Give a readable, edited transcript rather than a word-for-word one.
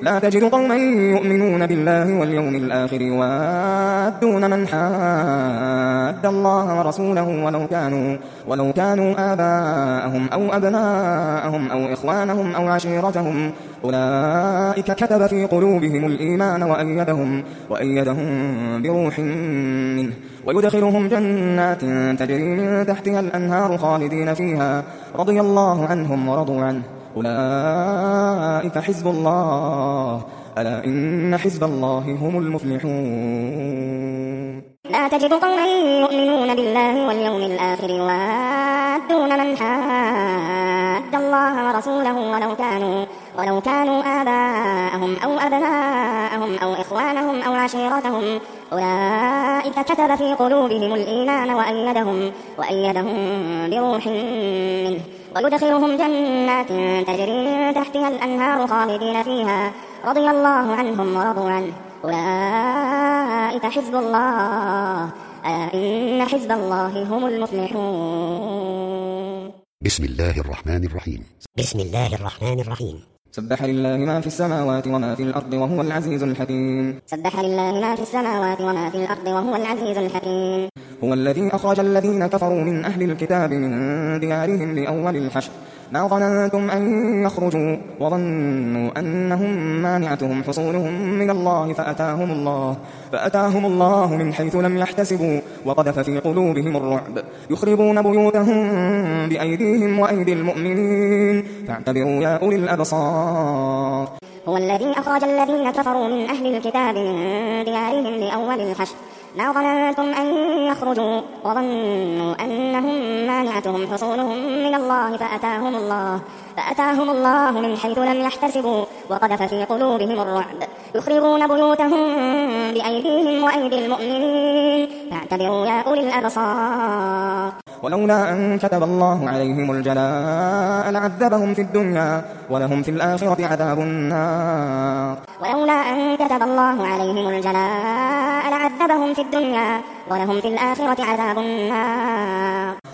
لا تجد قوما يؤمنون بالله واليوم الآخر يوادون من حاد الله ورسوله ولو كانوا آباءهم أو أبناءهم أو إخوانهم أو عشيرتهم أولئك كتب في قلوبهم الإيمان وأيدهم بروح منه ويدخلهم جنات تجري من تحتها الأنهار خالدين فيها رضي الله عنهم ورضوا عنه أولئك حزب الله ألا إن حزب الله هم المفلحون لا تجد قوما يؤمنون بالله واليوم الآخر يوادون من حاد الله ورسوله ولو كانوا آباءهم أو أبناءهم أو إخوانهم أو عشيرتهم أولئك كتب في قلوبهم الإيمان وأيدهم بروح منه ويدخلهم جنات تجري من تحتها الأنهار خالدين فيها رضي الله عنهم ورضوا عنه أولئك حزب الله ألا إن حزب الله هم المفلحون بسم الله الرحمن الرحيم. بسم الله الرحمن الرحيم. سبح لله ما في السماوات وما في الأرض وهو العزيز الحكيم. سبح لله ما في السماوات وما في الأرض وهو العزيز الحكيم. هو الذي أخرج الذين كفروا من أهل الكتاب من ديارهم لأول الحشر ما ظننتم أن يخرجوا وظنوا أنهم مانعتهم حصونهم من الله فأتاهم الله من حيث لم يحتسبوا وقذف في قلوبهم الرعب يخربون بيوتهم بأيديهم وأيدي المؤمنين فاعتبروا يا أولي الأبصار. هو الذي أخرج الذين كفروا من أهل الكتاب من ديارهم لأول الحشر ما ظننتم أن يخرجوا وظنوا أنهم مانعتهم حصونهم من الله فأتاهم الله من حيث لم يحتسبوا وقذف في قلوبهم الرعب يخربون بيوتهم بأيديهم وأيدي المؤمنين فاعتبروا يا أولي الأبصار. ولولا أن كتب الله عليهم الجلاء لعذبهم في الدنيا ولهم في الآخرة عذاب النار. ولولا أن كتب الله عليهم الجلاء لعذبهم في الدنيا ولهم في الآخرة عذاب النار.